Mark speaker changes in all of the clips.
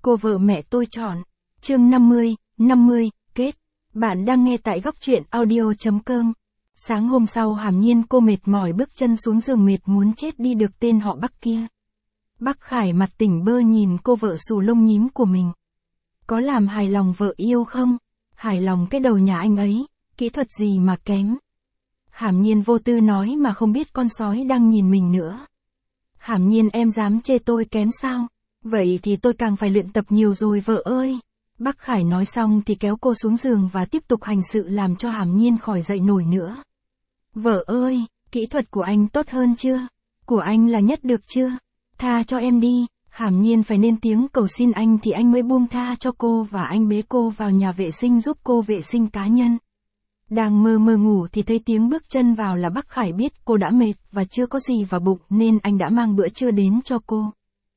Speaker 1: Cô vợ mẹ tôi chọn. Chương 50, kết. Bạn đang nghe tại góc truyện audio.com. Sáng hôm sau Hàm Nhiên cô mệt mỏi bước chân xuống giường mệt muốn chết đi được tên họ Bắc kia. Bắc Khải mặt tỉnh bơ nhìn cô vợ xù lông nhím của mình. Có làm hài lòng vợ yêu không? Hài lòng cái đầu nhà anh ấy, kỹ thuật gì mà kém. Hàm Nhiên vô tư nói mà không biết con sói đang nhìn mình nữa. Hàm Nhiên em dám chê tôi kém sao? Vậy thì tôi càng phải luyện tập nhiều rồi vợ ơi. Bắc Khải nói xong thì kéo cô xuống giường và tiếp tục hành sự làm cho Hàm Nhiên khỏi dậy nổi nữa. Vợ ơi, kỹ thuật của anh tốt hơn chưa? Của anh là nhất được chưa? Tha cho em đi. Hàm Nhiên phải lên tiếng cầu xin anh thì anh mới buông tha cho cô và anh bế cô vào nhà vệ sinh giúp cô vệ sinh cá nhân. Đang mơ mơ ngủ thì thấy tiếng bước chân vào là Bắc Khải biết cô đã mệt và chưa có gì vào bụng nên anh đã mang bữa trưa đến cho cô.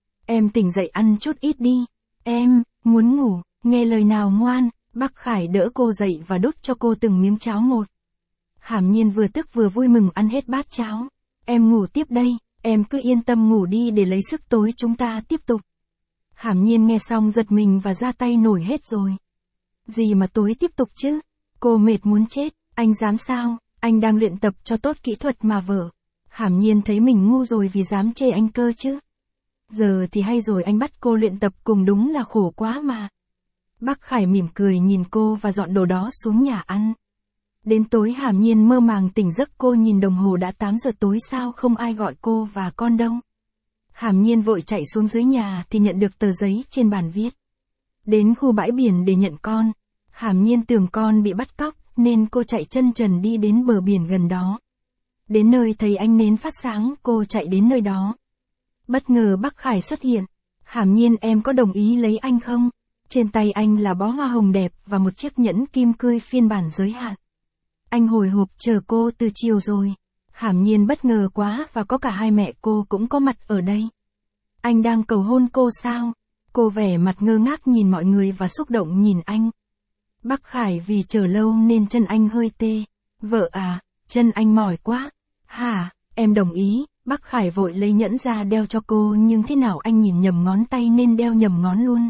Speaker 1: Em tỉnh dậy ăn chút ít đi. Em, muốn ngủ, nghe lời nào ngoan. Bắc Khải đỡ cô dậy và đút cho cô từng miếng cháo một. Hàm Nhiên vừa tức vừa vui mừng ăn hết bát cháo. Em ngủ tiếp đây, em cứ yên tâm ngủ đi để lấy sức tối chúng ta tiếp tục. Hàm Nhiên nghe xong giật mình và ra tay nổi hết rồi. Gì mà tối tiếp tục chứ? Cô mệt muốn chết, anh dám sao? Anh đang luyện tập cho tốt kỹ thuật mà vợ. Hàm Nhiên thấy mình ngu rồi vì dám chê anh cơ chứ. Giờ thì hay rồi anh bắt cô luyện tập cùng đúng là khổ quá mà. Bắc Khải mỉm cười nhìn cô và dọn đồ đó xuống nhà ăn. Đến tối Hàm Nhiên mơ màng tỉnh giấc cô nhìn đồng hồ đã 8 giờ tối sao không ai gọi cô và con đâu. Hàm Nhiên vội chạy xuống dưới nhà thì nhận được tờ giấy trên bàn viết. Đến khu bãi biển để nhận con. Hàm Nhiên tưởng con bị bắt cóc nên cô chạy chân trần đi đến bờ biển gần đó. Đến nơi thấy ánh nến phát sáng cô chạy đến nơi đó. Bất ngờ Bắc Khải xuất hiện. Hàm Nhiên em có đồng ý lấy anh không? Trên tay anh là bó hoa hồng đẹp và một chiếc nhẫn kim cương phiên bản giới hạn. Anh hồi hộp chờ cô từ chiều rồi. Hàm Nhiên bất ngờ quá và có cả hai mẹ cô cũng có mặt ở đây. Anh đang cầu hôn cô sao? Cô vẻ mặt ngơ ngác nhìn mọi người và xúc động nhìn anh. Bắc Khải vì chờ lâu nên chân anh hơi tê. Vợ à, chân anh mỏi quá. Hả, em đồng ý. Bắc Khải vội lấy nhẫn ra đeo cho cô nhưng thế nào anh nhìn nhầm ngón tay nên đeo nhầm ngón luôn.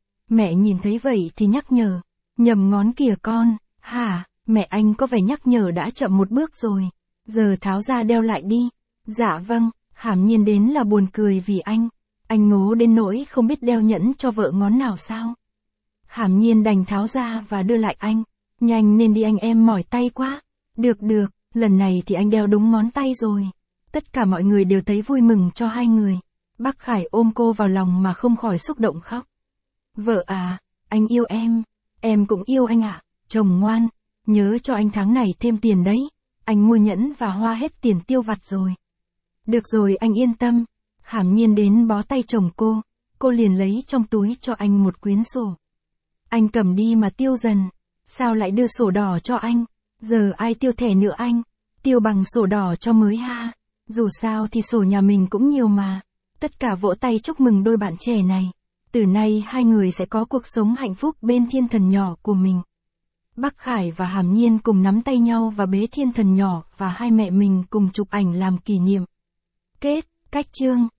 Speaker 1: Mẹ nhìn thấy vậy thì nhắc nhở. Nhầm ngón kìa con. Hả, mẹ anh có vẻ nhắc nhở đã chậm một bước rồi. Giờ tháo ra đeo lại đi. Dạ vâng, Hàm Nhiên đến là buồn cười vì anh. Anh ngố đến nỗi không biết đeo nhẫn cho vợ ngón nào sao. Hàm Nhiên đành tháo ra và đưa lại anh. Nhanh nên đi anh em mỏi tay quá. Được, lần này thì anh đeo đúng ngón tay rồi. Tất cả mọi người đều thấy vui mừng cho hai người. Bắc Khải ôm cô vào lòng mà không khỏi xúc động khóc. Vợ à, anh yêu em cũng yêu anh ạ. Chồng ngoan, nhớ cho anh tháng này thêm tiền đấy. Anh mua nhẫn và hoa hết tiền tiêu vặt rồi. Được rồi anh yên tâm. Hàm Nhiên đến bó tay chồng cô liền lấy trong túi cho anh một quyển sổ. Anh cầm đi mà tiêu dần. Sao lại đưa sổ đỏ cho anh? Giờ ai tiêu thẻ nữa anh? Tiêu bằng sổ đỏ cho mới ha. Dù sao thì sổ nhà mình cũng nhiều mà. Tất cả vỗ tay chúc mừng đôi bạn trẻ này. Từ nay hai người sẽ có cuộc sống hạnh phúc bên thiên thần nhỏ của mình. Bắc Khải và Hàm Nhiên cùng nắm tay nhau và bế thiên thần nhỏ và hai mẹ mình cùng chụp ảnh làm kỷ niệm. Kết, cách chương.